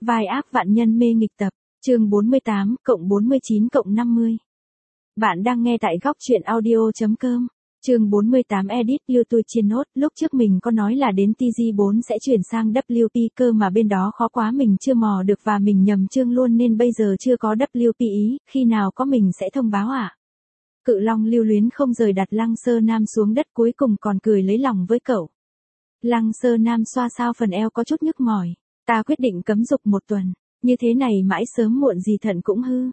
Vai ác vạn nhân mê nghịch tập, chương 48, cộng 49 cộng 50. Bạn đang nghe tại góc truyện audio.com. Chương 48 edit YouTube trên nốt. Lúc trước mình có nói là đến TG4 sẽ chuyển sang WP cơ mà bên đó khó quá mình chưa mò được và mình nhầm chương luôn nên bây giờ chưa có WP ý, khi nào có mình sẽ thông báo ạ. Cự Long lưu luyến không rời đặt Lăng Sơ Nam xuống đất cuối cùng còn cười lấy lòng với cậu. Lăng Sơ Nam xoa sao phần eo có chút nhức mỏi. Ta quyết định cấm dục một tuần, như thế này mãi sớm muộn gì thận cũng hư.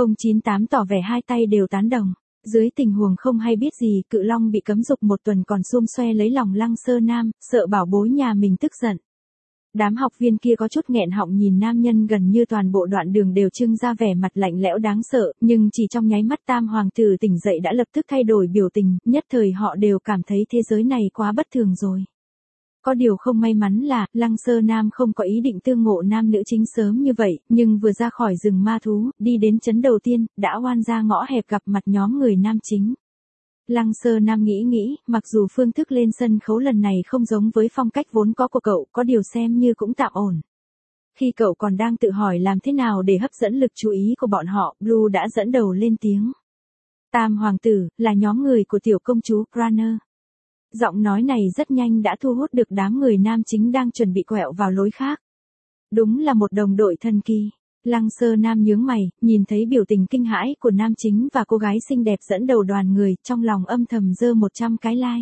098 tỏ vẻ hai tay đều tán đồng. Dưới tình huống không hay biết gì, Cự Long bị cấm dục một tuần còn xum xoe lấy lòng Lăng Sơ Nam, sợ bảo bối nhà mình tức giận. Đám học viên kia có chút nghẹn họng nhìn nam nhân gần như toàn bộ đoạn đường đều trưng ra vẻ mặt lạnh lẽo đáng sợ, nhưng chỉ trong nháy mắt Tam hoàng tử tỉnh dậy đã lập tức thay đổi biểu tình, nhất thời họ đều cảm thấy thế giới này quá bất thường rồi. Có điều không may mắn là, Lăng Sơ Nam không có ý định tương ngộ nam nữ chính sớm như vậy, nhưng vừa ra khỏi rừng ma thú, đi đến trấn đầu tiên, đã oan ra ngõ hẹp gặp mặt nhóm người nam chính. Lăng Sơ Nam nghĩ, mặc dù phương thức lên sân khấu lần này không giống với phong cách vốn có của cậu, có điều xem như cũng tạm ổn. Khi cậu còn đang tự hỏi làm thế nào để hấp dẫn lực chú ý của bọn họ, Blue đã dẫn đầu lên tiếng. Tam hoàng tử, là nhóm người của tiểu công chúa Cranner. Giọng nói này rất nhanh đã thu hút được đám người nam chính đang chuẩn bị quẹo vào lối khác. Đúng là một đồng đội thần kỳ. Lăng Sơ Nam nhướng mày, nhìn thấy biểu tình kinh hãi của nam chính và cô gái xinh đẹp dẫn đầu đoàn người, trong lòng âm thầm giơ 100 cái like.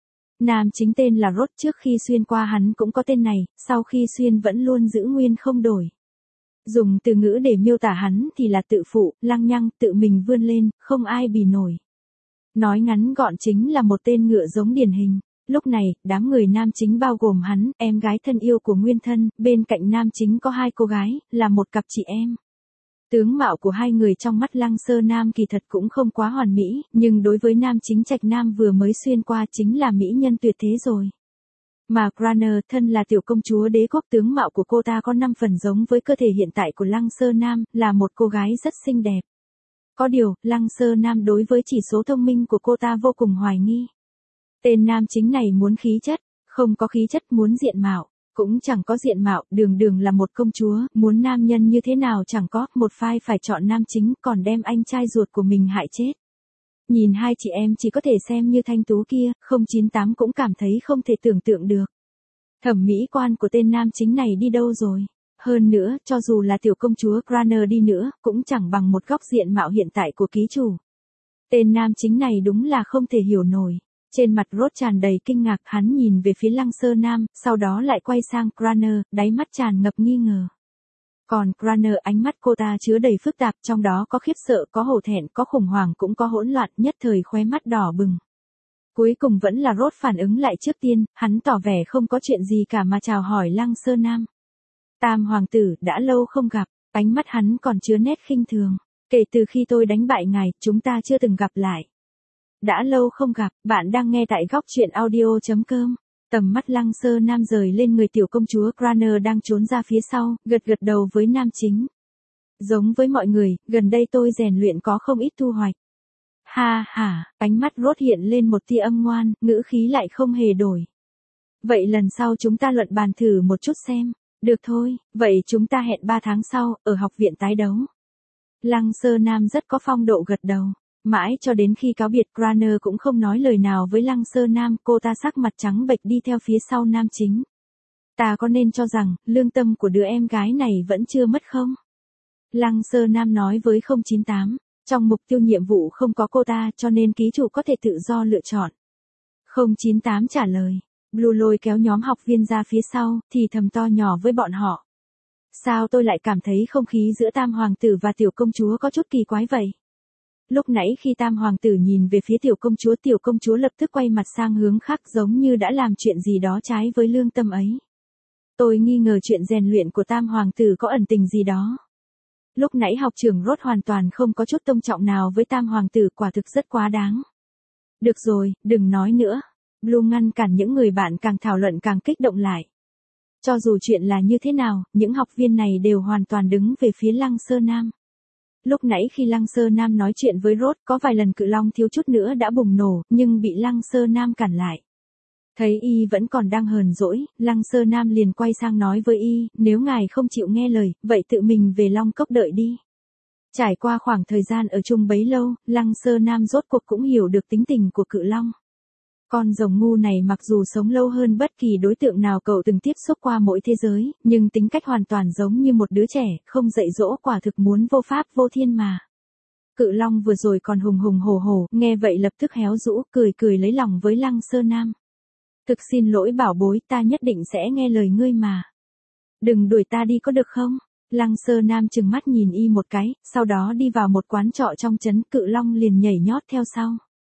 Nam chính tên là Rốt, trước khi xuyên qua hắn cũng có tên này, sau khi xuyên vẫn luôn giữ nguyên không đổi. Dùng từ ngữ để miêu tả hắn thì là tự phụ, lăng nhăng, tự mình vươn lên, không ai bì nổi. Nói ngắn gọn chính là một tên ngựa giống điển hình. Lúc này, đám người nam chính bao gồm hắn, em gái thân yêu của nguyên thân, bên cạnh nam chính có hai cô gái, là một cặp chị em. Tướng mạo của hai người trong mắt Lăng Sơ Nam kỳ thật cũng không quá hoàn mỹ, nhưng đối với nam chính Trạch Nam vừa mới xuyên qua chính là mỹ nhân tuyệt thế rồi. Mà Cranner, thân là tiểu công chúa đế quốc, tướng mạo của cô ta có 5 phần giống với cơ thể hiện tại của Lăng Sơ Nam, là một cô gái rất xinh đẹp. Có điều, Lăng Sơ Nam đối với chỉ số thông minh của cô ta vô cùng hoài nghi. Tên nam chính này muốn khí chất, không có khí chất, muốn diện mạo, cũng chẳng có diện mạo, đường là một công chúa, muốn nam nhân như thế nào chẳng có, một phái phải chọn nam chính, còn đem anh trai ruột của mình hại chết. Nhìn hai chị em chỉ có thể xem như thanh tú kia, 098 cũng cảm thấy không thể tưởng tượng được. Thẩm mỹ quan của tên nam chính này đi đâu rồi? Hơn nữa, cho dù là tiểu công chúa Cranner đi nữa, cũng chẳng bằng một góc diện mạo hiện tại của ký chủ. Tên nam chính này đúng là không thể hiểu nổi. Trên mặt Rốt tràn đầy kinh ngạc, hắn nhìn về phía Lăng Sơ Nam, sau đó lại quay sang Cranner, đáy mắt tràn ngập nghi ngờ. Còn Cranner, ánh mắt cô ta chứa đầy phức tạp, trong đó có khiếp sợ, có hổ thẹn, có khủng hoảng, cũng có hỗn loạn, nhất thời khóe mắt đỏ bừng. Cuối cùng vẫn là Rốt phản ứng lại trước tiên, hắn tỏ vẻ không có chuyện gì cả mà chào hỏi Lăng Sơ Nam. Tam hoàng tử, đã lâu không gặp, ánh mắt hắn còn chứa nét khinh thường. Kể từ khi tôi đánh bại ngài, chúng ta chưa từng gặp lại. Đã lâu không gặp, bạn đang nghe tại góc truyện audio.com. Tầm mắt Lăng Sơ Nam rời lên người tiểu công chúa Cranner đang trốn ra phía sau, gật đầu với nam chính. Giống với mọi người, gần đây tôi rèn luyện có không ít thu hoạch. Ha ha, ánh mắt Rốt hiện lên một tia âm ngoan, ngữ khí lại không hề đổi. Vậy lần sau chúng ta luận bàn thử một chút xem. Được thôi, vậy chúng ta hẹn 3 tháng sau, ở học viện tái đấu. Lăng Sơ Nam rất có phong độ gật đầu. Mãi cho đến khi cáo biệt, Cranner cũng không nói lời nào với Lăng Sơ Nam, cô ta sắc mặt trắng bệch đi theo phía sau nam chính. Ta có nên cho rằng, lương tâm của đứa em gái này vẫn chưa mất không? Lăng Sơ Nam nói với 098, trong mục tiêu nhiệm vụ không có cô ta cho nên ký chủ có thể tự do lựa chọn. 098 trả lời. Blue lôi kéo nhóm học viên ra phía sau, thì thầm to nhỏ với bọn họ. Sao tôi lại cảm thấy không khí giữa tam hoàng tử và tiểu công chúa có chút kỳ quái vậy? Lúc nãy khi tam hoàng tử nhìn về phía tiểu công chúa lập tức quay mặt sang hướng khác giống như đã làm chuyện gì đó trái với lương tâm ấy. Tôi nghi ngờ chuyện rèn luyện của tam hoàng tử có ẩn tình gì đó. Lúc nãy học trưởng Rốt hoàn toàn không có chút tôn trọng nào với tam hoàng tử, quả thực rất quá đáng. Được rồi, đừng nói nữa. Blue ngăn cản những người bạn càng thảo luận càng kích động lại. Cho dù chuyện là như thế nào, những học viên này đều hoàn toàn đứng về phía Lăng Sơ Nam. Lúc nãy khi Lăng Sơ Nam nói chuyện với Rốt, có vài lần Cự Long thiếu chút nữa đã bùng nổ, nhưng bị Lăng Sơ Nam cản lại. Thấy y vẫn còn đang hờn dỗi, Lăng Sơ Nam liền quay sang nói với y, nếu ngài không chịu nghe lời, vậy tự mình về Long Cốc đợi đi. Trải qua khoảng thời gian ở chung bấy lâu, Lăng Sơ Nam rốt cuộc cũng hiểu được tính tình của Cự Long. Con rồng ngu này mặc dù sống lâu hơn bất kỳ đối tượng nào cậu từng tiếp xúc qua mỗi thế giới, nhưng tính cách hoàn toàn giống như một đứa trẻ, không dạy dỗ quả thực muốn vô pháp vô thiên mà. Cự Long vừa rồi còn hùng hùng hổ hổ, nghe vậy lập tức héo rũ, cười cười lấy lòng với Lăng Sơ Nam. Thực xin lỗi bảo bối, ta nhất định sẽ nghe lời ngươi mà. Đừng đuổi ta đi có được không? Lăng Sơ Nam trừng mắt nhìn y một cái, sau đó đi vào một quán trọ trong trấn. Cự Long liền nhảy nhót theo sau.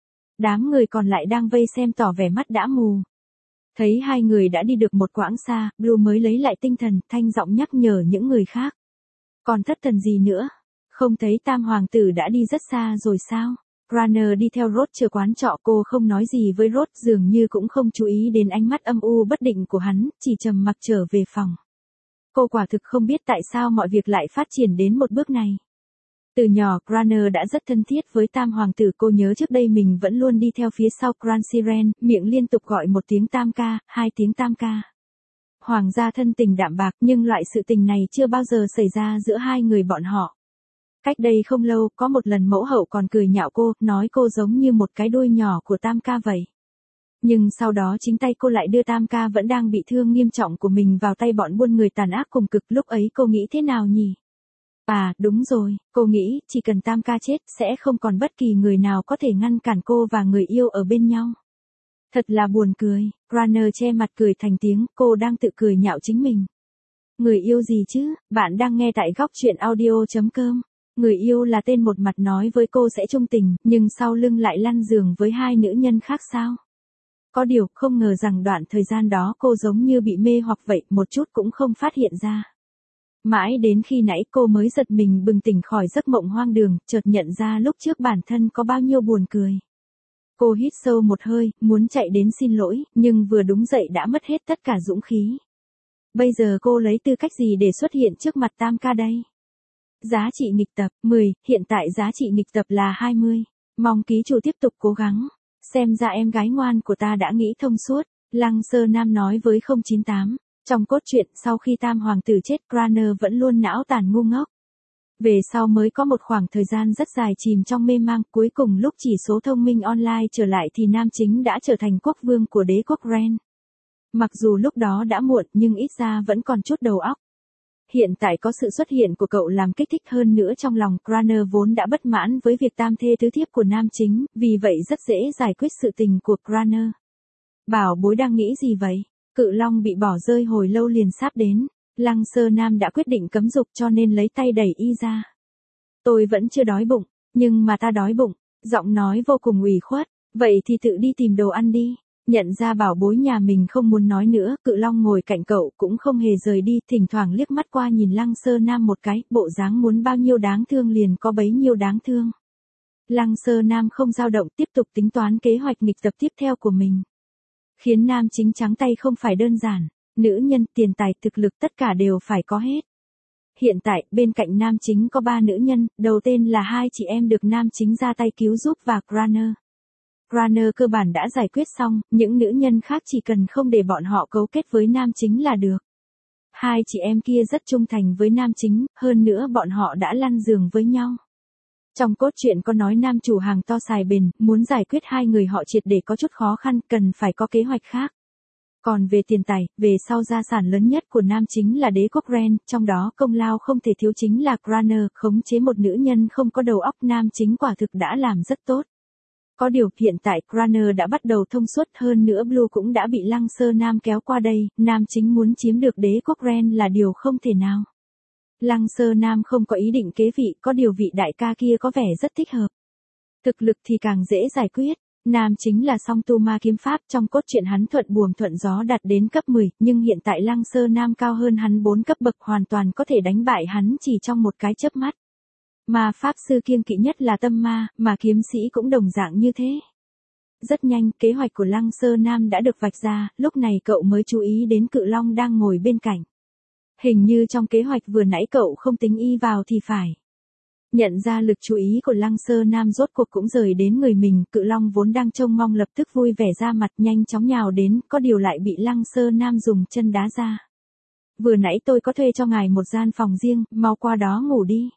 Đám người còn lại đang vây xem tỏ vẻ mắt đã mù. Thấy hai người đã đi được một quãng xa, Blue mới lấy lại tinh thần, thanh giọng nhắc nhở những người khác. Còn thất thần gì nữa? Không thấy Tam Hoàng tử đã đi rất xa rồi sao? Cranner đi theo Rốt chờ quán trọ, cô không nói gì với Rốt, dường như cũng không chú ý đến ánh mắt âm u bất định của hắn, chỉ trầm mặc trở về phòng. Cô quả thực không biết tại sao mọi việc lại phát triển đến một bước này. Từ nhỏ Cranner đã rất thân thiết với Tam Hoàng tử, cô nhớ trước đây mình vẫn luôn đi theo phía sau Gran Siren, miệng liên tục gọi một tiếng Tam ca, hai tiếng Tam ca. Hoàng gia thân tình đạm bạc, nhưng loại sự tình này chưa bao giờ xảy ra giữa hai người bọn họ. Cách đây không lâu, có một lần mẫu hậu còn cười nhạo cô, nói cô giống như một cái đuôi nhỏ của Tam ca vậy. Nhưng sau đó chính tay cô lại đưa Tam ca vẫn đang bị thương nghiêm trọng của mình vào tay bọn buôn người tàn ác cùng cực. Lúc ấy cô nghĩ thế nào nhỉ? À, đúng rồi, cô nghĩ, chỉ cần Tam ca chết, sẽ không còn bất kỳ người nào có thể ngăn cản cô và người yêu ở bên nhau. Thật là buồn cười, Cranner che mặt cười thành tiếng, cô đang tự cười nhạo chính mình. Người yêu gì chứ, bạn đang nghe tại góc truyện audio.com. Người yêu là tên một mặt nói với cô sẽ trung tình, nhưng sau lưng lại lăn giường với hai nữ nhân khác sao? Có điều, không ngờ rằng đoạn thời gian đó cô giống như bị mê hoặc vậy, một chút cũng không phát hiện ra. Mãi đến khi nãy cô mới giật mình bừng tỉnh khỏi giấc mộng hoang đường, chợt nhận ra lúc trước bản thân có bao nhiêu buồn cười. Cô hít sâu một hơi, muốn chạy đến xin lỗi, nhưng vừa đúng dậy đã mất hết tất cả dũng khí. Bây giờ cô lấy tư cách gì để xuất hiện trước mặt Tam ca đây? Giá trị nghịch tập 10, hiện tại giá trị nghịch tập là 20. Mong ký chủ tiếp tục cố gắng. Xem ra em gái ngoan của ta đã nghĩ thông suốt, Lăng Sơ Nam nói với 098. Trong cốt truyện, sau khi Tam Hoàng tử chết, Cranner vẫn luôn não tàn ngu ngốc. Về sau mới có một khoảng thời gian rất dài chìm trong mê mang, cuối cùng lúc chỉ số thông minh online trở lại thì nam chính đã trở thành quốc vương của đế quốc Ren. Mặc dù lúc đó đã muộn nhưng ít ra vẫn còn chút đầu óc. Hiện tại có sự xuất hiện của cậu làm kích thích hơn nữa trong lòng Cranner vốn đã bất mãn với việc tam thê tứ thiếp của nam chính, vì vậy rất dễ giải quyết sự tình của Cranner. Bảo bối đang nghĩ gì vậy? Cự Long bị bỏ rơi hồi lâu liền sắp đến. Lăng Sơ Nam đã quyết định cấm dục cho nên lấy tay đẩy y ra. Tôi vẫn chưa đói bụng, nhưng mà ta đói bụng. Giọng nói vô cùng ủy khuất. Vậy thì tự đi tìm đồ ăn đi. Nhận ra bảo bối nhà mình không muốn nói nữa, Cự Long ngồi cạnh cậu cũng không hề rời đi, thỉnh thoảng liếc mắt qua nhìn Lăng Sơ Nam một cái, bộ dáng muốn bao nhiêu đáng thương liền có bấy nhiêu đáng thương. Lăng Sơ Nam không dao động, tiếp tục tính toán kế hoạch nghịch tập tiếp theo của mình. Khiến nam chính trắng tay không phải đơn giản, nữ nhân, tiền tài, thực lực tất cả đều phải có hết. Hiện tại, bên cạnh nam chính có 3 nữ nhân, đầu tên là hai chị em được nam chính ra tay cứu giúp và Cranner. Cranner cơ bản đã giải quyết xong, những nữ nhân khác chỉ cần không để bọn họ cấu kết với nam chính là được. Hai chị em kia rất trung thành với nam chính, hơn nữa bọn họ đã lăn giường với nhau. Trong cốt truyện có nói nam chủ hàng to xài bền, muốn giải quyết hai người họ triệt để có chút khó khăn, cần phải có kế hoạch khác. Còn về tiền tài, về sau gia sản lớn nhất của nam chính là đế quốc Ren, trong đó công lao không thể thiếu chính là Cranner, khống chế một nữ nhân không có đầu óc, nam chính quả thực đã làm rất tốt. Có điều, hiện tại Cranner đã bắt đầu thông suốt, hơn nữa Blue cũng đã bị Lăng Sơ Nam kéo qua đây, nam chính muốn chiếm được đế quốc Ren là điều không thể nào. Lăng Sơ Nam không có ý định kế vị, có điều vị đại ca kia có vẻ rất thích hợp. Thực lực thì càng dễ giải quyết. Nam chính là song tu ma kiếm pháp, trong cốt truyện hắn thuận buồm thuận gió đạt đến cấp 10, nhưng hiện tại Lăng Sơ Nam cao hơn hắn 4 cấp bậc, hoàn toàn có thể đánh bại hắn chỉ trong một cái chớp mắt. Mà pháp sư kiêng kỵ nhất là tâm ma, mà kiếm sĩ cũng đồng dạng như thế. Rất nhanh, kế hoạch của Lăng Sơ Nam đã được vạch ra, lúc này cậu mới chú ý đến Cự Long đang ngồi bên cạnh. Hình như trong kế hoạch vừa nãy cậu không tính y vào thì phải. Nhận ra lực chú ý của Lăng Sơ Nam rốt cuộc cũng rời đến người mình, Cự Long vốn đang trông mong lập tức vui vẻ ra mặt nhanh chóng nhào đến, có điều lại bị Lăng Sơ Nam dùng chân đá ra. Vừa nãy tôi có thuê cho ngài một gian phòng riêng, mau qua đó ngủ đi.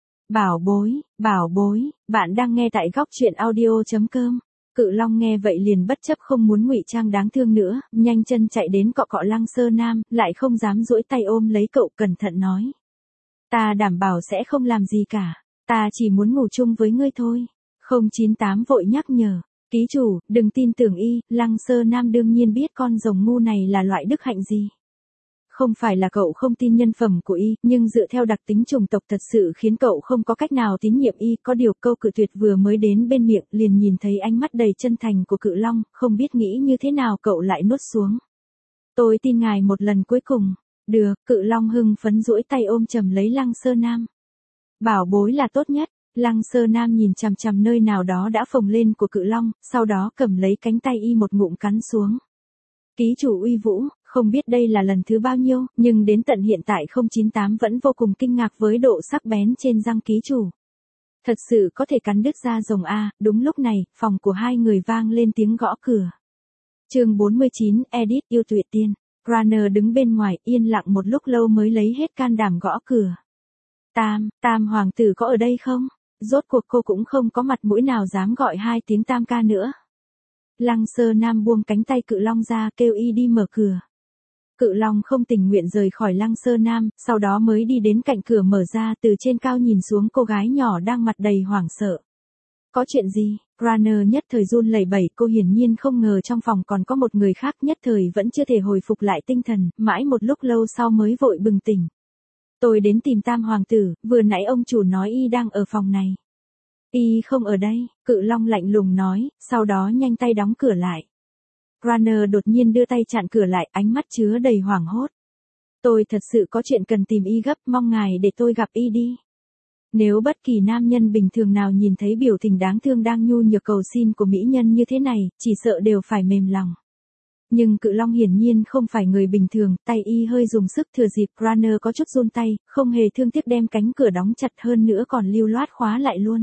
Bảo bối, bạn đang nghe tại góc truyện audio.com. Cự Long nghe vậy liền bất chấp không muốn ngụy trang đáng thương nữa, nhanh chân chạy đến cọ cọ Lăng Sơ Nam, lại không dám duỗi tay ôm lấy cậu, cẩn thận nói. Ta đảm bảo sẽ không làm gì cả, ta chỉ muốn ngủ chung với ngươi thôi. 098 vội nhắc nhở, ký chủ, đừng tin tưởng y, Lăng Sơ Nam đương nhiên biết con rồng ngu này là loại đức hạnh gì. Không phải là cậu không tin nhân phẩm của y, nhưng dựa theo đặc tính chủng tộc thật sự khiến cậu không có cách nào tín nhiệm y, có điều câu cự tuyệt vừa mới đến bên miệng liền nhìn thấy ánh mắt đầy chân thành của Cự Long, không biết nghĩ như thế nào cậu lại nuốt xuống. Tôi tin ngài một lần cuối cùng. Được, Cự Long hưng phấn duỗi tay ôm chầm lấy Lăng Sơ Nam. Bảo bối là tốt nhất. Lăng Sơ Nam nhìn chằm chằm nơi nào đó đã phồng lên của Cự Long, sau đó cầm lấy cánh tay y một ngụm cắn xuống. Ký chủ uy vũ, không biết đây là lần thứ bao nhiêu, nhưng đến tận hiện tại 098 vẫn vô cùng kinh ngạc với độ sắc bén trên răng ký chủ. Thật sự có thể cắn đứt da rồng a. Đúng lúc này, phòng của hai người vang lên tiếng gõ cửa. Chương 49, edit yêu tuyệt tiên. Runner đứng bên ngoài yên lặng một lúc lâu mới lấy hết can đảm gõ cửa. Tam hoàng tử có ở đây không? Rốt cuộc cô cũng không có mặt mũi nào dám gọi hai tiếng Tam ca nữa. Lăng Sơ Nam buông cánh tay Cự Long ra kêu y đi mở cửa. Cự Long không tình nguyện rời khỏi Lăng Sơ Nam, sau đó mới đi đến cạnh cửa mở ra, từ trên cao nhìn xuống cô gái nhỏ đang mặt đầy hoảng sợ. Có chuyện gì? Runner nhất thời run lẩy bẩy, cô hiển nhiên không ngờ trong phòng còn có một người khác, nhất thời vẫn chưa thể hồi phục lại tinh thần, mãi một lúc lâu sau mới vội bừng tỉnh. Tôi đến tìm Tam hoàng tử, vừa nãy ông chủ nói y đang ở phòng này. Y không ở đây, Cự Long lạnh lùng nói, sau đó nhanh tay đóng cửa lại. Runner đột nhiên đưa tay chặn cửa lại, ánh mắt chứa đầy hoảng hốt. Tôi thật sự có chuyện cần tìm y gấp, mong ngài để tôi gặp y đi. Nếu bất kỳ nam nhân bình thường nào nhìn thấy biểu tình đáng thương đang nhu nhược cầu xin của mỹ nhân như thế này, chỉ sợ đều phải mềm lòng. Nhưng Cự Long hiển nhiên không phải người bình thường, tay y hơi dùng sức thừa dịp Runner có chút run tay, không hề thương tiếc đem cánh cửa đóng chặt hơn nữa còn lưu loát khóa lại luôn.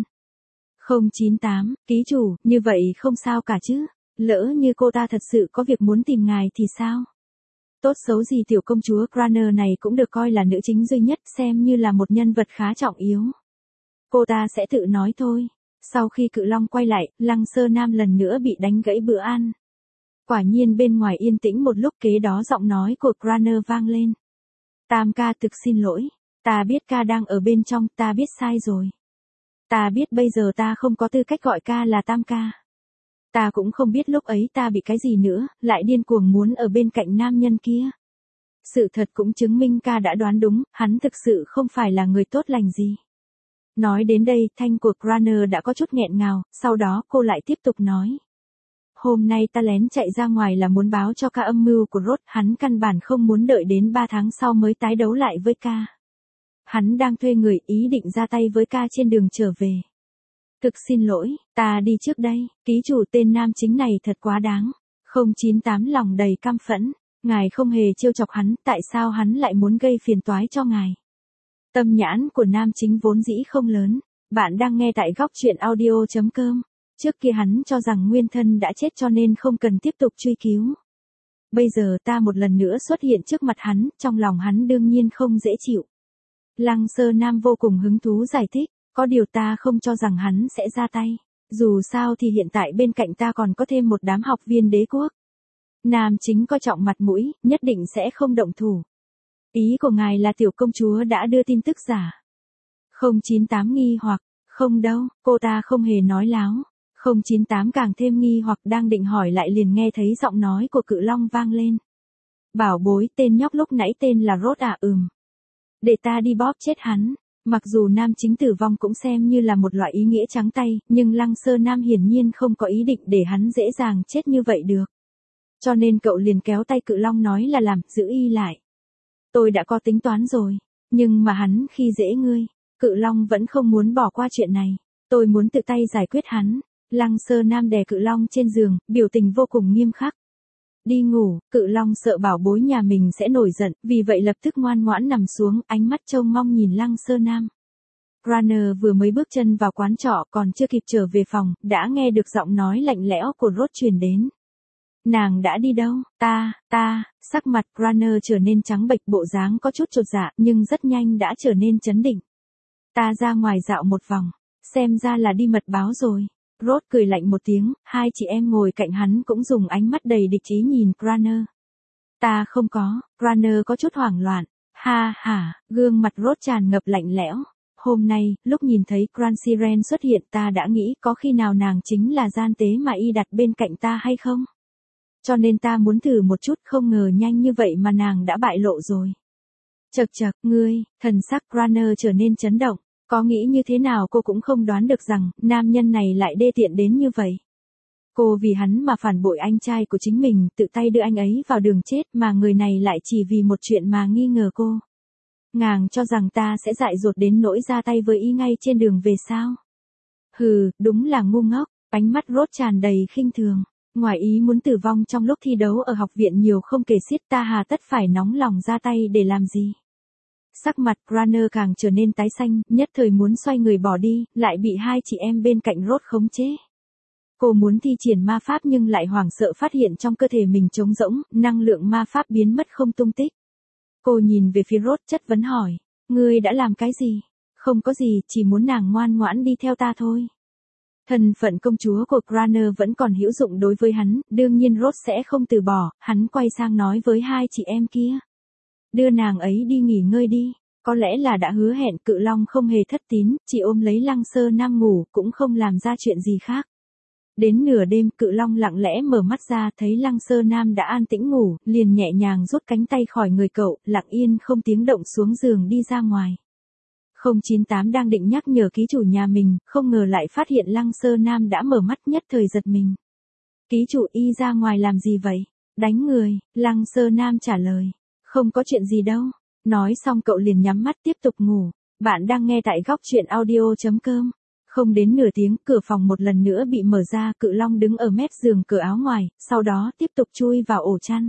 098, ký chủ, như vậy không sao cả chứ, lỡ như cô ta thật sự có việc muốn tìm ngài thì sao? Tốt xấu gì tiểu công chúa Runner này cũng được coi là nữ chính duy nhất, xem như là một nhân vật khá trọng yếu. Cô ta sẽ tự nói thôi. Sau khi Cự Long quay lại, Lăng Sơ Nam lần nữa bị đánh gãy bữa ăn. Quả nhiên bên ngoài yên tĩnh một lúc, kế đó giọng nói của Runner vang lên. Tam ca thực xin lỗi, ta biết ca đang ở bên trong, ta biết sai rồi. Ta biết bây giờ ta không có tư cách gọi ca là Tam ca. Ta cũng không biết lúc ấy ta bị cái gì nữa, lại điên cuồng muốn ở bên cạnh nam nhân kia. Sự thật cũng chứng minh ca đã đoán đúng, hắn thực sự không phải là người tốt lành gì. Nói đến đây, thanh của Runner đã có chút nghẹn ngào, sau đó cô lại tiếp tục nói. Hôm nay ta lén chạy ra ngoài là muốn báo cho ca âm mưu của Rốt, hắn căn bản không muốn đợi đến 3 tháng sau mới tái đấu lại với ca. Hắn đang thuê người, ý định ra tay với ca trên đường trở về. Thực xin lỗi, ta đi trước đây, ký chủ tên nam chính này thật quá đáng. 098 lòng đầy căm phẫn, ngài không hề trêu chọc hắn, tại sao hắn lại muốn gây phiền toái cho ngài? Tâm nhãn của nam chính vốn dĩ không lớn, bạn đang nghe tại góc truyện audio.com. Trước kia hắn cho rằng nguyên thân đã chết cho nên không cần tiếp tục truy cứu. Bây giờ ta một lần nữa xuất hiện trước mặt hắn, trong lòng hắn đương nhiên không dễ chịu. Lăng Sơ Nam vô cùng hứng thú giải thích, có điều ta không cho rằng hắn sẽ ra tay. Dù sao thì hiện tại bên cạnh ta còn có thêm một đám học viên đế quốc. Nam chính coi trọng mặt mũi, nhất định sẽ không động thủ. Ý của ngài là tiểu công chúa đã đưa tin tức giả. 098 nghi hoặc, không đâu, cô ta không hề nói láo. 098 càng thêm nghi hoặc đang định hỏi lại liền nghe thấy giọng nói của Cự Long vang lên. Bảo bối, tên nhóc lúc nãy tên là Rốt à? Để ta đi bóp chết hắn. Mặc dù nam chính tử vong cũng xem như là một loại ý nghĩa trắng tay, nhưng Lăng Sơ Nam hiển nhiên không có ý định để hắn dễ dàng chết như vậy được. Cho nên cậu liền kéo tay Cự Long nói là làm, giữ y lại. Tôi đã có tính toán rồi, nhưng mà hắn khi dễ ngươi. Cự Long vẫn không muốn bỏ qua chuyện này. Tôi muốn tự tay giải quyết hắn. Lăng Sơ Nam đè Cự Long trên giường, biểu tình vô cùng nghiêm khắc. Đi ngủ, Cự Long sợ bảo bối nhà mình sẽ nổi giận, vì vậy lập tức ngoan ngoãn nằm xuống, ánh mắt trông mong nhìn Lăng Sơ Nam. Cranner vừa mới bước chân vào quán trọ còn chưa kịp trở về phòng, đã nghe được giọng nói lạnh lẽo của Rose truyền đến. Nàng đã đi đâu? Sắc mặt Cranner trở nên trắng bệch, bộ dáng có chút chột dạ, nhưng rất nhanh đã trở nên trấn định. Ta ra ngoài dạo một vòng, xem ra là đi mật báo rồi. Rose cười lạnh một tiếng, hai chị em ngồi cạnh hắn cũng dùng ánh mắt đầy địch ý nhìn Cranner. Ta không có, Cranner có chút hoảng loạn. Ha, gương mặt Rose tràn ngập lạnh lẽo. Hôm nay, lúc nhìn thấy Cranshiren xuất hiện ta đã nghĩ có khi nào nàng chính là gian tế mà y đặt bên cạnh ta hay không? Cho nên ta muốn thử một chút, không ngờ nhanh như vậy mà nàng đã bại lộ rồi. Chậc, ngươi, thần sắc Cranner trở nên chấn động. Có nghĩ như thế nào cô cũng không đoán được rằng, nam nhân này lại đê tiện đến như vậy. Cô vì hắn mà phản bội anh trai của chính mình, tự tay đưa anh ấy vào đường chết mà người này lại chỉ vì một chuyện mà nghi ngờ cô. Nàng cho rằng ta sẽ dại dột đến nỗi ra tay với y ngay trên đường về sao? Hừ, đúng là ngu ngốc, ánh mắt Rose tràn đầy khinh thường. Ngoài ý muốn tử vong trong lúc thi đấu ở học viện nhiều không kể xiết, ta hà tất phải nóng lòng ra tay để làm gì? Sắc mặt Cranner càng trở nên tái xanh, nhất thời muốn xoay người bỏ đi, lại bị hai chị em bên cạnh Rose khống chế. Cô muốn thi triển ma pháp nhưng lại hoảng sợ phát hiện trong cơ thể mình trống rỗng, năng lượng ma pháp biến mất không tung tích. Cô nhìn về phía Rose chất vấn hỏi, ngươi đã làm cái gì? Không có gì, chỉ muốn nàng ngoan ngoãn đi theo ta thôi. Thân phận công chúa của Cranner vẫn còn hữu dụng đối với hắn, đương nhiên Rose sẽ không từ bỏ, hắn quay sang nói với hai chị em kia. Đưa nàng ấy đi nghỉ ngơi đi, có lẽ là đã hứa hẹn. Cự Long không hề thất tín, chỉ ôm lấy Lăng Sơ Nam ngủ, cũng không làm ra chuyện gì khác. Đến nửa đêm Cự Long lặng lẽ mở mắt ra thấy Lăng Sơ Nam đã an tĩnh ngủ, liền nhẹ nhàng rút cánh tay khỏi người cậu, lặng yên không tiếng động xuống giường đi ra ngoài. 098 đang định nhắc nhở ký chủ nhà mình, không ngờ lại phát hiện Lăng Sơ Nam đã mở mắt, nhất thời giật mình. Ký chủ y ra ngoài làm gì vậy? Đánh người, Lăng Sơ Nam trả lời. Không có chuyện gì đâu. Nói xong cậu liền nhắm mắt tiếp tục ngủ. Bạn đang nghe tại góc truyện audio.com. Không đến nửa tiếng, cửa phòng một lần nữa bị mở ra, Cự Long đứng ở mép giường cởi áo ngoài, sau đó tiếp tục chui vào ổ chăn.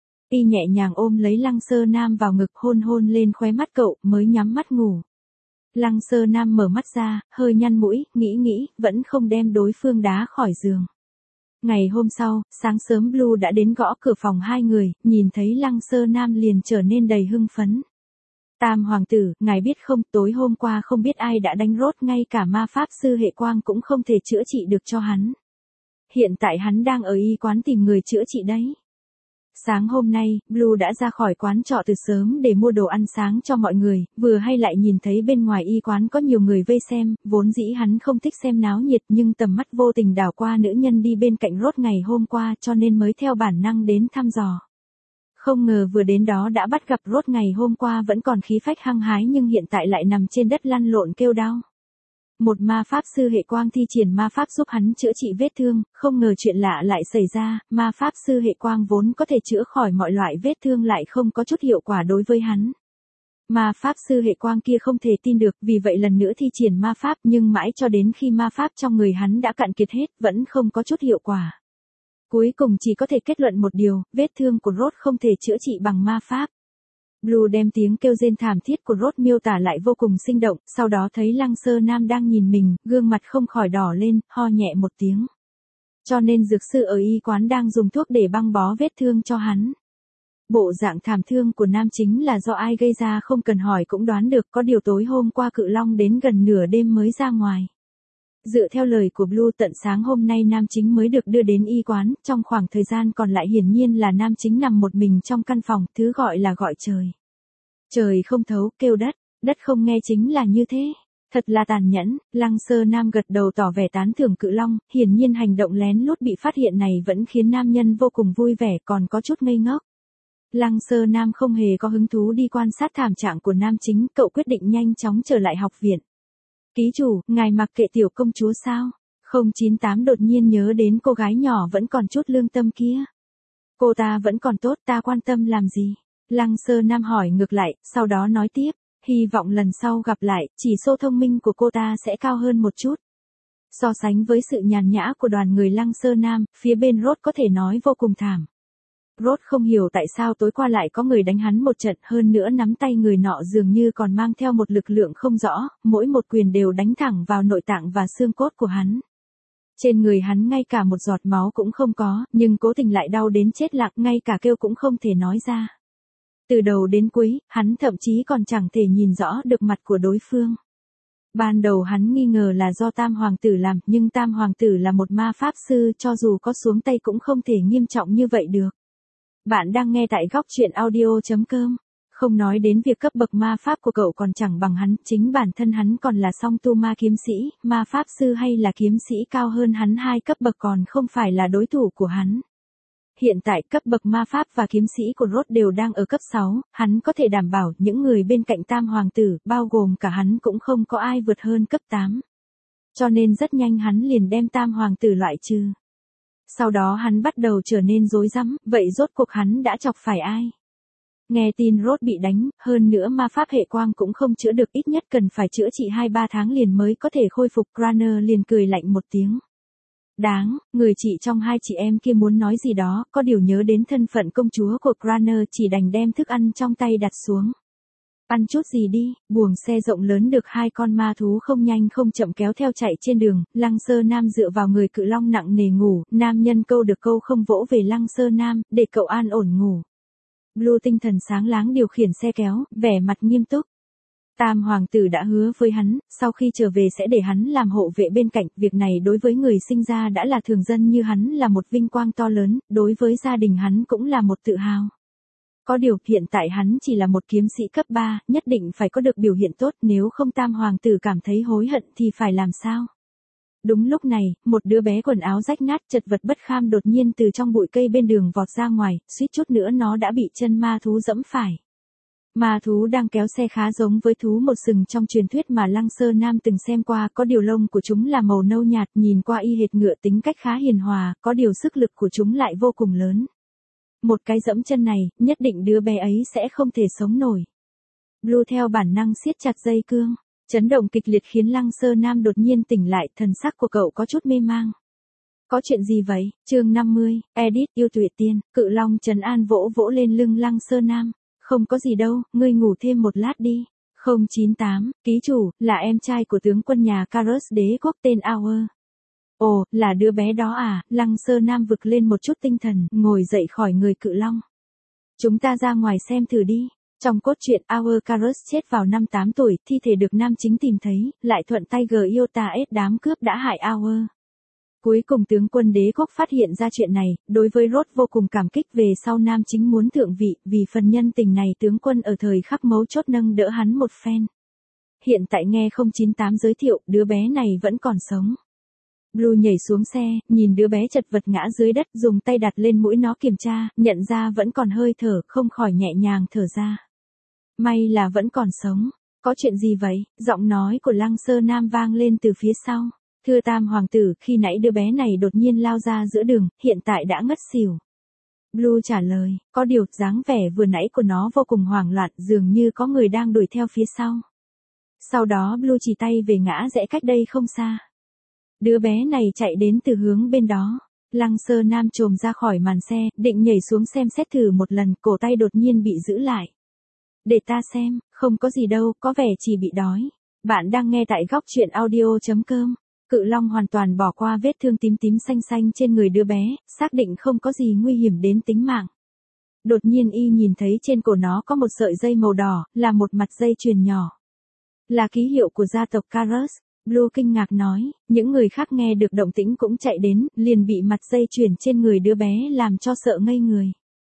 Y nhẹ nhàng ôm lấy Lăng Sơ Nam vào ngực, hôn lên khóe mắt cậu, mới nhắm mắt ngủ. Lăng Sơ Nam mở mắt ra, hơi nhăn mũi, nghĩ, vẫn không đem đối phương đá khỏi giường. Ngày hôm sau, sáng sớm Blue đã đến gõ cửa phòng hai người, nhìn thấy Lăng Sơ Nam liền trở nên đầy hưng phấn. Tam hoàng tử, ngài biết không, tối hôm qua không biết ai đã đánh Rose, ngay cả ma pháp sư hệ quang cũng không thể chữa trị được cho hắn. Hiện tại hắn đang ở y quán tìm người chữa trị đấy. Sáng hôm nay, Blue đã ra khỏi quán trọ từ sớm để mua đồ ăn sáng cho mọi người, vừa hay lại nhìn thấy bên ngoài y quán có nhiều người vây xem, vốn dĩ hắn không thích xem náo nhiệt nhưng tầm mắt vô tình đảo qua nữ nhân đi bên cạnh Rose ngày hôm qua cho nên mới theo bản năng đến thăm dò. Không ngờ vừa đến đó đã bắt gặp Rose ngày hôm qua vẫn còn khí phách hăng hái nhưng hiện tại lại nằm trên đất lăn lộn kêu đau. Một ma pháp sư hệ quang thi triển ma pháp giúp hắn chữa trị vết thương, không ngờ chuyện lạ lại xảy ra, ma pháp sư hệ quang vốn có thể chữa khỏi mọi loại vết thương lại không có chút hiệu quả đối với hắn. Ma pháp sư hệ quang kia không thể tin được, vì vậy lần nữa thi triển ma pháp nhưng mãi cho đến khi ma pháp trong người hắn đã cạn kiệt hết, vẫn không có chút hiệu quả. Cuối cùng chỉ có thể kết luận một điều, vết thương của Rose không thể chữa trị bằng ma pháp. Blue đem tiếng kêu rên thảm thiết của Rose miêu tả lại vô cùng sinh động, sau đó thấy Lăng Sơ Nam đang nhìn mình, gương mặt không khỏi đỏ lên, ho nhẹ một tiếng. Cho nên dược sư ở y quán đang dùng thuốc để băng bó vết thương cho hắn. Bộ dạng thảm thương của nam chính là do ai gây ra không cần hỏi cũng đoán được, có điều tối hôm qua Cự Long đến gần nửa đêm mới ra ngoài. Dựa theo lời của Blue, tận sáng hôm nay nam chính mới được đưa đến y quán, trong khoảng thời gian còn lại hiển nhiên là nam chính nằm một mình trong căn phòng, thứ gọi là gọi trời. Trời không thấu, kêu đất không nghe chính là như thế. Thật là tàn nhẫn. Lăng Sơ Nam gật đầu tỏ vẻ tán thưởng Cự Long, hiển nhiên hành động lén lút bị phát hiện này vẫn khiến nam nhân vô cùng vui vẻ, còn có chút ngây ngốc. Lăng Sơ Nam không hề có hứng thú đi quan sát thảm trạng của nam chính, cậu quyết định nhanh chóng trở lại học viện. Ký chủ, ngài mặc kệ tiểu công chúa sao? 098 đột nhiên nhớ đến cô gái nhỏ vẫn còn chút lương tâm kia. Cô ta vẫn còn tốt, ta quan tâm làm gì? Lăng Sơ Nam hỏi ngược lại, sau đó nói tiếp, hy vọng lần sau gặp lại, chỉ số thông minh của cô ta sẽ cao hơn một chút. So sánh với sự nhàn nhã của đoàn người Lăng Sơ Nam, phía bên Rose có thể nói vô cùng thảm. Rốt không hiểu tại sao tối qua lại có người đánh hắn một trận, hơn nữa nắm tay người nọ dường như còn mang theo một lực lượng không rõ, mỗi một quyền đều đánh thẳng vào nội tạng và xương cốt của hắn. Trên người hắn ngay cả một giọt máu cũng không có, nhưng cố tình lại đau đến chết lặng, ngay cả kêu cũng không thể nói ra. Từ đầu đến cuối, hắn thậm chí còn chẳng thể nhìn rõ được mặt của đối phương. Ban đầu hắn nghi ngờ là do Tam Hoàng tử làm, nhưng Tam Hoàng tử là một ma pháp sư, cho dù có xuống tay cũng không thể nghiêm trọng như vậy được. Bạn đang nghe tại góc truyện audio.com. Không nói đến việc cấp bậc ma pháp của cậu còn chẳng bằng hắn, chính bản thân hắn còn là song tu ma kiếm sĩ, ma pháp sư hay là kiếm sĩ cao hơn hắn 2 cấp bậc còn không phải là đối thủ của hắn. Hiện tại cấp bậc ma pháp và kiếm sĩ của Rốt đều đang ở cấp 6, hắn có thể đảm bảo những người bên cạnh Tam Hoàng tử, bao gồm cả hắn cũng không có ai vượt hơn cấp 8. Cho nên rất nhanh hắn liền đem Tam Hoàng tử loại trừ. Sau đó hắn bắt đầu trở nên rối rắm, vậy rốt cuộc hắn đã chọc phải ai? Nghe tin Rốt bị đánh, hơn nữa ma pháp hệ quang cũng không chữa được, ít nhất cần phải chữa trị 2-3 tháng liền mới có thể khôi phục. Cranner liền cười lạnh một tiếng. Đáng, người chị trong hai chị em kia muốn nói gì đó, có điều nhớ đến thân phận công chúa của Cranner chỉ đành đem thức ăn trong tay đặt xuống. Ăn chút gì đi, buồng xe rộng lớn được 2 con ma thú không nhanh không chậm kéo theo chạy trên đường, Lăng Sơ Nam dựa vào người cự long nặng nề ngủ, nam nhân câu được câu không vỗ về Lăng Sơ Nam, để cậu an ổn ngủ. Blue tinh thần sáng láng điều khiển xe kéo, vẻ mặt nghiêm túc. Tam Hoàng tử đã hứa với hắn, sau khi trở về sẽ để hắn làm hộ vệ bên cạnh, việc này đối với người sinh ra đã là thường dân như hắn là một vinh quang to lớn, đối với gia đình hắn cũng là một tự hào. Có điều hiện tại hắn chỉ là một kiếm sĩ cấp 3, nhất định phải có được biểu hiện tốt, nếu không Tam Hoàng tử cảm thấy hối hận thì phải làm sao? Đúng lúc này, một đứa bé quần áo rách nát chật vật bất kham đột nhiên từ trong bụi cây bên đường vọt ra ngoài, suýt chút nữa nó đã bị chân ma thú dẫm phải. Ma thú đang kéo xe khá giống với thú một sừng trong truyền thuyết mà Lăng Sơ Nam từng xem qua, có điều lông của chúng là màu nâu nhạt, nhìn qua y hệt ngựa, tính cách khá hiền hòa, có điều sức lực của chúng lại vô cùng lớn. Một cái dẫm chân này, nhất định đứa bé ấy sẽ không thể sống nổi. Blue theo bản năng siết chặt dây cương. Chấn động kịch liệt khiến Lăng Sơ Nam đột nhiên tỉnh lại, thần sắc của cậu có chút mê mang. Có chuyện gì vậy? Chương 50, Edit yêu tuyệt tiên, cự long trấn an vỗ vỗ lên lưng Lăng Sơ Nam. Không có gì đâu, ngươi ngủ thêm một lát đi. 098, ký chủ, là em trai của tướng quân nhà Karus đế quốc tên Auer. Ồ, là đứa bé đó à? Lăng Sơ Nam vực lên một chút tinh thần, ngồi dậy khỏi người cự long. Chúng ta ra ngoài xem thử đi. Trong cốt truyện, Auer Karus chết vào năm 8 tuổi, thi thể được nam chính tìm thấy, lại thuận tay Giota S đám cướp đã hại Auer. Cuối cùng tướng quân đế quốc phát hiện ra chuyện này, đối với Rốt vô cùng cảm kích, về sau nam chính muốn thượng vị, vì phần nhân tình này tướng quân ở thời khắc mấu chốt nâng đỡ hắn một phen. Hiện tại nghe 098 giới thiệu, đứa bé này vẫn còn sống. Blue nhảy xuống xe, nhìn đứa bé chật vật ngã dưới đất, dùng tay đặt lên mũi nó kiểm tra, nhận ra vẫn còn hơi thở, không khỏi nhẹ nhàng thở ra. May là vẫn còn sống. Có chuyện gì vậy? Giọng nói của Lăng Sơ Nam vang lên từ phía sau. Thưa Tam Hoàng tử, khi nãy đứa bé này đột nhiên lao ra giữa đường, hiện tại đã ngất xỉu. Blue trả lời, có điều, dáng vẻ vừa nãy của nó vô cùng hoảng loạn, dường như có người đang đuổi theo phía sau. Sau đó Blue chỉ tay về ngã rẽ cách đây không xa. Đứa bé này chạy đến từ hướng bên đó. Lăng Sơ Nam trồm ra khỏi màn xe, định nhảy xuống xem xét thử một lần, cổ tay đột nhiên bị giữ lại. Để ta xem, không có gì đâu, có vẻ chỉ bị đói. Bạn đang nghe tại góc truyện audio.com. Cự long hoàn toàn bỏ qua vết thương tím tím xanh xanh trên người đứa bé, xác định không có gì nguy hiểm đến tính mạng. Đột nhiên y nhìn thấy trên cổ nó có một sợi dây màu đỏ, là một mặt dây chuyền nhỏ. Là ký hiệu của gia tộc Karus. Blue kinh ngạc nói, những người khác nghe được động tĩnh cũng chạy đến, liền bị mặt dây chuyền trên người đứa bé làm cho sợ ngây người.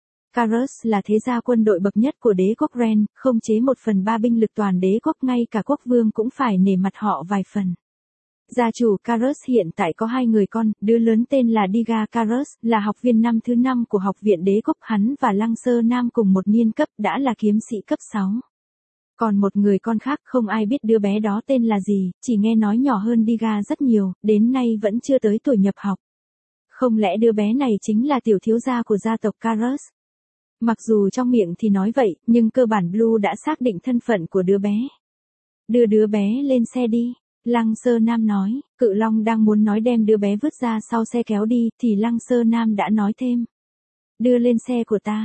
Karus là thế gia quân đội bậc nhất của đế quốc Ren, không chế 1/3 binh lực toàn đế quốc, ngay cả quốc vương cũng phải nể mặt họ vài phần. Gia chủ Karus hiện tại có 2 người con, đứa lớn tên là Diga Karus, là học viên năm thứ 5 của học viện đế quốc, hắn và Lăng Sơ Nam cùng một niên cấp, đã là kiếm sĩ cấp 6. Còn một người con khác không ai biết đứa bé đó tên là gì, chỉ nghe nói nhỏ hơn Diga rất nhiều, đến nay vẫn chưa tới tuổi nhập học. Không lẽ đứa bé này chính là tiểu thiếu gia của gia tộc Karus? Mặc dù trong miệng thì nói vậy, nhưng cơ bản Blue đã xác định thân phận của đứa bé. Đưa đứa bé lên xe đi. Lăng Sơ Nam nói, cự long đang muốn nói đem đứa bé vứt ra sau xe kéo đi, thì Lăng Sơ Nam đã nói thêm. đưa lên xe của ta.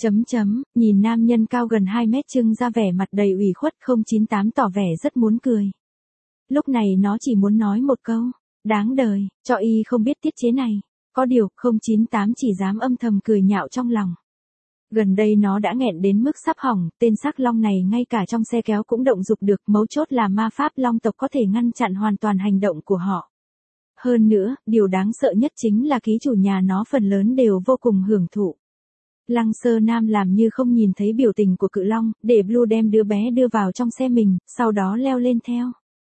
Nhìn nam nhân cao gần 2 mét trưng ra vẻ mặt đầy ủy khuất 098 tỏ vẻ rất muốn cười. Lúc này nó chỉ muốn nói một câu, đáng đời, cho y không biết tiết chế này. Có điều 098 chỉ dám âm thầm cười nhạo trong lòng. Gần đây nó đã nghẹn đến mức sắp hỏng, tên xác long này ngay cả trong xe kéo cũng động dục được, mấu chốt là ma pháp long tộc có thể ngăn chặn hoàn toàn hành động của họ. Hơn nữa, điều đáng sợ nhất chính là ký chủ nhà nó phần lớn đều vô cùng hưởng thụ. Lăng Sơ Nam làm như không nhìn thấy biểu tình của cự long, để Blue đem đứa bé đưa vào trong xe mình, sau đó leo lên theo.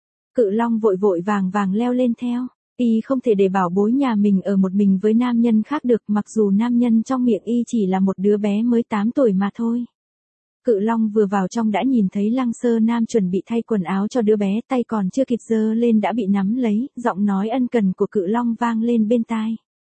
Cự long vội vội vàng leo lên theo. Y không thể để bảo bối nhà mình ở một mình với nam nhân khác được, mặc dù nam nhân trong miệng y chỉ là một đứa bé mới 8 tuổi mà thôi. Cự long vừa vào trong đã nhìn thấy Lăng Sơ Nam chuẩn bị thay quần áo cho đứa bé, tay còn chưa kịp giơ lên đã bị nắm lấy, giọng nói ân cần của cự long vang lên bên tai.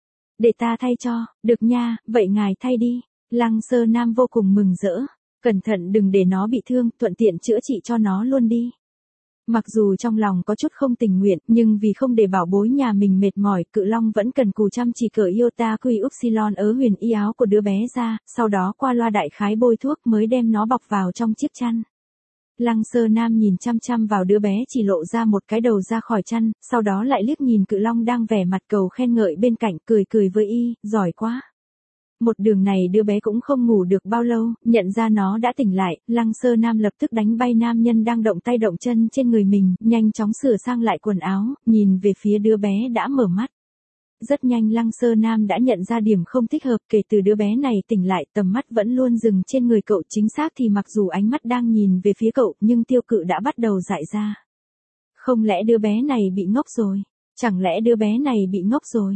Để ta thay cho, được nha, vậy ngài thay đi. Lăng Sơ Nam vô cùng mừng rỡ. Cẩn thận đừng để nó bị thương, thuận tiện chữa trị cho nó luôn đi. Mặc dù trong lòng có chút không tình nguyện, nhưng vì không để bảo bối nhà mình mệt mỏi, cự long vẫn cần cù chăm chỉ cởi iota quy upsilon ớ huyền y áo của đứa bé ra, sau đó qua loa đại khái bôi thuốc mới đem nó bọc vào trong chiếc chăn. Lăng Sơ Nam nhìn chăm chăm vào đứa bé chỉ lộ ra một cái đầu ra khỏi chăn, sau đó lại liếc nhìn cự long đang vẻ mặt cầu khen ngợi bên cạnh, cười với y, giỏi quá. Một đường này đứa bé cũng không ngủ được bao lâu, nhận ra nó đã tỉnh lại, Lăng Sơ Nam lập tức đánh bay nam nhân đang động tay động chân trên người mình, nhanh chóng sửa sang lại quần áo, nhìn về phía đứa bé đã mở mắt. Rất nhanh Lăng Sơ Nam đã nhận ra điểm không thích hợp, kể từ đứa bé này tỉnh lại tầm mắt vẫn luôn dừng trên người cậu, chính xác thì mặc dù ánh mắt đang nhìn về phía cậu nhưng tiêu cự đã bắt đầu dại ra. Không lẽ đứa bé này bị ngốc rồi? Chẳng lẽ đứa bé này bị ngốc rồi?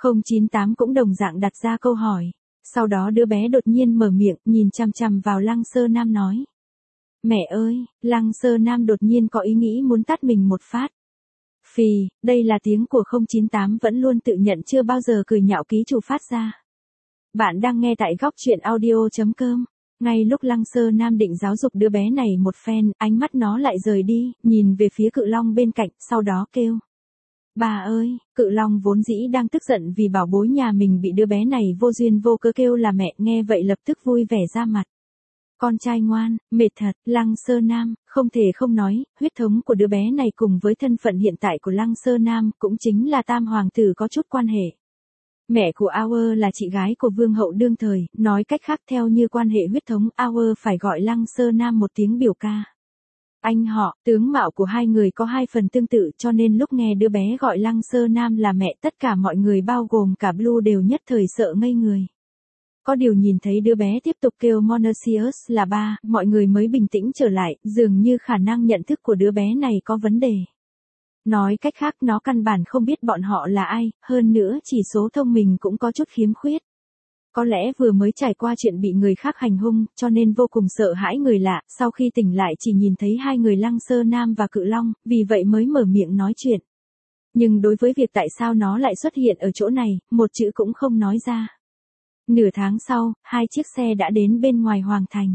098 cũng đồng dạng đặt ra câu hỏi. Sau đó đứa bé đột nhiên mở miệng, nhìn chằm chằm vào Lăng Sơ Nam nói. Mẹ ơi, Lăng Sơ Nam đột nhiên có ý nghĩ muốn tát mình một phát. Phì, đây là tiếng của 098 vẫn luôn tự nhận chưa bao giờ cười nhạo ký chủ phát ra. Bạn đang nghe tại góc truyện audio.com. Ngay lúc Lăng Sơ Nam định giáo dục đứa bé này một phen, ánh mắt nó lại rời đi, nhìn về phía cự long bên cạnh, sau đó kêu. Bà ơi, cự long vốn dĩ đang tức giận vì bảo bối nhà mình bị đứa bé này vô duyên vô cớ kêu là mẹ, nghe vậy lập tức vui vẻ ra mặt. Con trai ngoan, mệt thật, Lăng Sơ Nam, không thể không nói, huyết thống của đứa bé này cùng với thân phận hiện tại của Lăng Sơ Nam cũng chính là tam hoàng tử có chút quan hệ. Mẹ của Auer là chị gái của vương hậu đương thời, nói cách khác theo như quan hệ huyết thống Auer phải gọi Lăng Sơ Nam một tiếng biểu ca. Anh họ, tướng mạo của hai người có hai phần tương tự cho nên lúc nghe đứa bé gọi Lăng Sơ Nam là mẹ tất cả mọi người bao gồm cả Blue đều nhất thời sợ ngây người. Có điều nhìn thấy đứa bé tiếp tục kêu Monoceus là ba, mọi người mới bình tĩnh trở lại, dường như khả năng nhận thức của đứa bé này có vấn đề. Nói cách khác nó căn bản không biết bọn họ là ai, hơn nữa chỉ số thông minh cũng có chút khiếm khuyết. Có lẽ vừa mới trải qua chuyện bị người khác hành hung, cho nên vô cùng sợ hãi người lạ, sau khi tỉnh lại chỉ nhìn thấy hai người Lăng Sơ Nam và Cự Long, vì vậy mới mở miệng nói chuyện. Nhưng đối với việc tại sao nó lại xuất hiện ở chỗ này, một chữ cũng không nói ra. Nửa tháng sau, hai chiếc xe đã đến bên ngoài hoàng thành.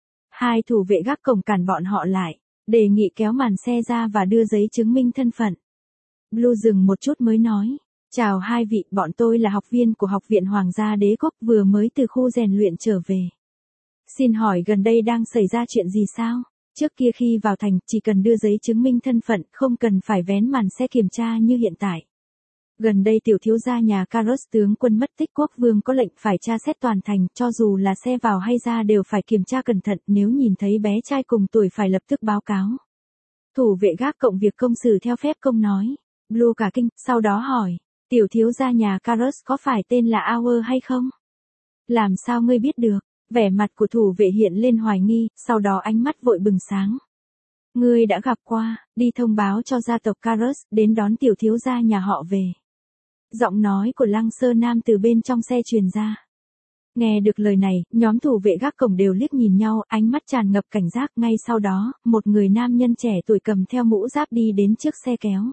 Hai thủ vệ gác cổng cản bọn họ lại, đề nghị kéo màn xe ra và đưa giấy chứng minh thân phận. Blue dừng một chút mới nói. Chào hai vị, bọn tôi là học viên của Học viện Hoàng gia Đế quốc vừa mới từ khu rèn luyện trở về. Xin hỏi gần đây đang xảy ra chuyện gì sao? Trước kia khi vào thành, chỉ cần đưa giấy chứng minh thân phận, không cần phải vén màn xe kiểm tra như hiện tại. Gần đây tiểu thiếu gia nhà Carus tướng quân mất tích, quốc vương có lệnh phải tra xét toàn thành, cho dù là xe vào hay ra đều phải kiểm tra cẩn thận, nếu nhìn thấy bé trai cùng tuổi phải lập tức báo cáo. Thủ vệ gác cổng việc công xử theo phép công nói. Blue cả kinh, sau đó hỏi. Tiểu thiếu gia nhà Carus có phải tên là Auer hay không? Làm sao ngươi biết được? Vẻ mặt của thủ vệ hiện lên hoài nghi, sau đó ánh mắt vội bừng sáng. Ngươi đã gặp qua, đi thông báo cho gia tộc Carus, đến đón tiểu thiếu gia nhà họ về. Giọng nói của Lăng Sơ Nam từ bên trong xe truyền ra. Nghe được lời này, nhóm thủ vệ gác cổng đều liếc nhìn nhau, ánh mắt tràn ngập cảnh giác. Ngay sau đó, một người nam nhân trẻ tuổi cầm theo mũ giáp đi đến trước xe kéo.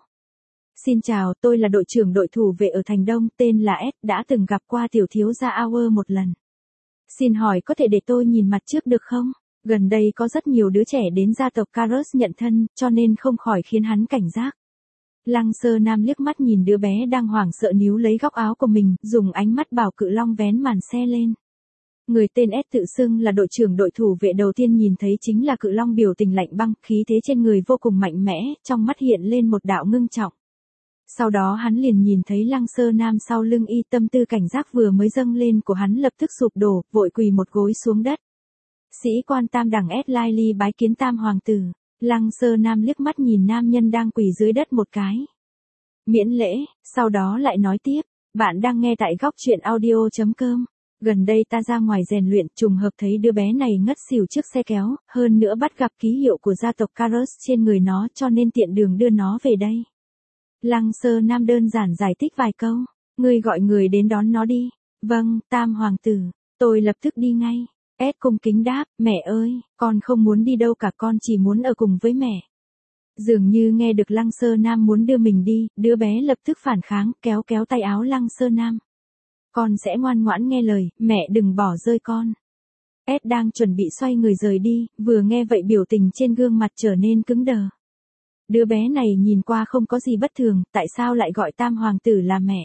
Xin chào, tôi là đội trưởng đội thủ vệ ở thành Đông, tên là S, đã từng gặp qua tiểu thiếu gia Auer một lần. Xin hỏi có thể để tôi nhìn mặt trước được không? Gần đây có rất nhiều đứa trẻ đến gia tộc Carus nhận thân, cho nên không khỏi khiến hắn cảnh giác. Lăng Sơ Nam liếc mắt nhìn đứa bé đang hoảng sợ níu lấy góc áo của mình, dùng ánh mắt bảo Cự Long vén màn xe lên. Người tên S tự xưng là đội trưởng đội thủ vệ đầu tiên nhìn thấy chính là Cự Long, biểu tình lạnh băng, khí thế trên người vô cùng mạnh mẽ, trong mắt hiện lên một đạo ngưng trọng. Sau đó hắn liền nhìn thấy Lăng Sơ Nam sau lưng y, tâm tư cảnh giác vừa mới dâng lên của hắn lập tức sụp đổ, vội quỳ một gối xuống đất. Sĩ quan tam đẳng S lai ly bái kiến tam hoàng tử. Lăng Sơ Nam liếc mắt nhìn nam nhân đang quỳ dưới đất một cái. Miễn lễ, sau đó lại nói tiếp, bạn đang nghe tại góc truyện audio.com. Gần đây ta ra ngoài rèn luyện, trùng hợp thấy đứa bé này ngất xỉu trước xe kéo, hơn nữa bắt gặp ký hiệu của gia tộc Karos trên người nó, cho nên tiện đường đưa nó về đây. Lăng Sơ Nam đơn giản giải thích vài câu, ngươi gọi người đến đón nó đi. Vâng, tam hoàng tử, tôi lập tức đi ngay. S cung kính đáp, mẹ ơi, con không muốn đi đâu cả, con chỉ muốn ở cùng với mẹ. Dường như nghe được Lăng Sơ Nam muốn đưa mình đi, đứa bé lập tức phản kháng, kéo kéo tay áo Lăng Sơ Nam. Con sẽ ngoan ngoãn nghe lời, mẹ đừng bỏ rơi con. S đang chuẩn bị xoay người rời đi, vừa nghe vậy biểu tình trên gương mặt trở nên cứng đờ. Đứa bé này nhìn qua không có gì bất thường, tại sao lại gọi tam hoàng tử là mẹ?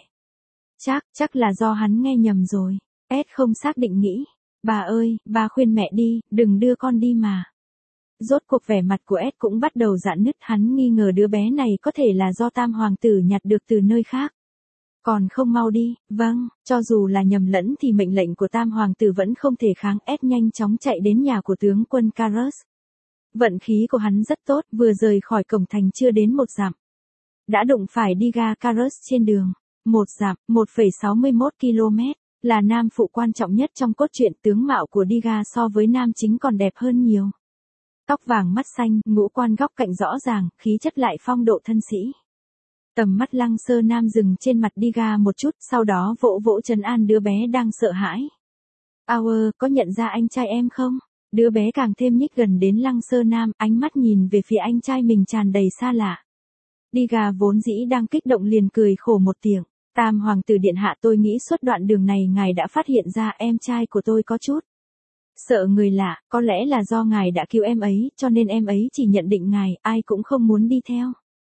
Chắc là do hắn nghe nhầm rồi. S không xác định nghĩ. Bà ơi, bà khuyên mẹ đi, đừng đưa con đi mà. Rốt cuộc vẻ mặt của S cũng bắt đầu rạn nứt, hắn nghi ngờ đứa bé này có thể là do tam hoàng tử nhặt được từ nơi khác. Còn không mau đi, vâng, cho dù là nhầm lẫn thì mệnh lệnh của tam hoàng tử vẫn không thể kháng. S nhanh chóng chạy đến nhà của tướng quân Karos. Vận khí của hắn rất tốt, vừa rời khỏi cổng thành chưa đến 1 dặm. Đã đụng phải đi ga Karos trên đường. 1 dặm, 1,61 km. Là nam phụ quan trọng nhất trong cốt truyện, tướng mạo của Diga so với nam chính còn đẹp hơn nhiều. Tóc vàng mắt xanh, ngũ quan góc cạnh rõ ràng, khí chất lại phong độ thân sĩ. Tầm mắt Lăng Sơ Nam dừng trên mặt Diga một chút, sau đó vỗ vỗ trấn an đứa bé đang sợ hãi. Auer, có nhận ra anh trai em không? Đứa bé càng thêm nhích gần đến Lăng Sơ Nam, ánh mắt nhìn về phía anh trai mình tràn đầy xa lạ. Diga vốn dĩ đang kích động liền cười khổ một tiếng. Tam hoàng tử điện hạ, tôi nghĩ suốt đoạn đường này ngài đã phát hiện ra em trai của tôi có chút sợ người lạ, có lẽ là do ngài đã cứu em ấy, cho nên em ấy chỉ nhận định ngài, ai cũng không muốn đi theo.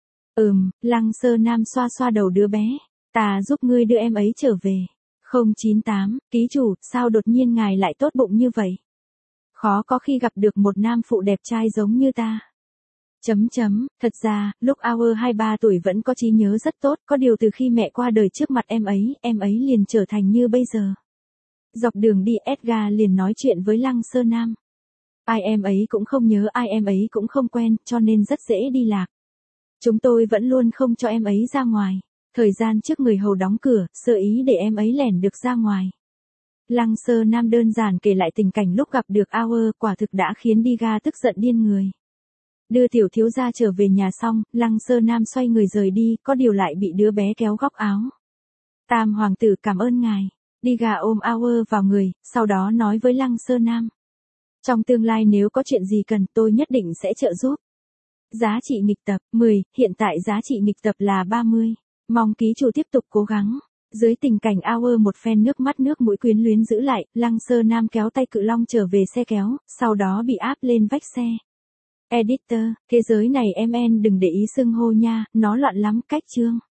Lăng Sơ Nam xoa xoa đầu đứa bé, ta giúp ngươi đưa em ấy trở về. 098, ký chủ, sao đột nhiên ngài lại tốt bụng như vậy? Khó có khi gặp được một nam phụ đẹp trai giống như ta. Thật ra, lúc Auer 23 tuổi vẫn có trí nhớ rất tốt, có điều từ khi mẹ qua đời trước mặt em ấy liền trở thành như bây giờ. Dọc đường đi, Edgar liền nói chuyện với Lăng Sơ Nam. Ai em ấy cũng không nhớ, ai em ấy cũng không quen, cho nên rất dễ đi lạc. Chúng tôi vẫn luôn không cho em ấy ra ngoài. Thời gian trước người hầu đóng cửa, sơ ý để em ấy lẻn được ra ngoài. Lăng Sơ Nam đơn giản kể lại tình cảnh lúc gặp được Auer, quả thực đã khiến Diga tức giận điên người. Đưa tiểu thiếu gia trở về nhà xong, Lăng Sơ Nam xoay người rời đi, có điều lại bị đứa bé kéo góc áo. Tam hoàng tử cảm ơn ngài. Diga ôm Auer vào người, sau đó nói với Lăng Sơ Nam. Trong tương lai nếu có chuyện gì cần, tôi nhất định sẽ trợ giúp. Giá trị nghịch tập 10, hiện tại giá trị nghịch tập là 30. Mong ký chủ tiếp tục cố gắng. Dưới tình cảnh Auer một phen nước mắt nước mũi quyến luyến giữ lại, Lăng Sơ Nam kéo tay Cự Long trở về xe kéo, sau đó bị áp lên vách xe. Editor, thế giới này em đừng để ý xưng hô nha, nó loạn lắm, cách chương.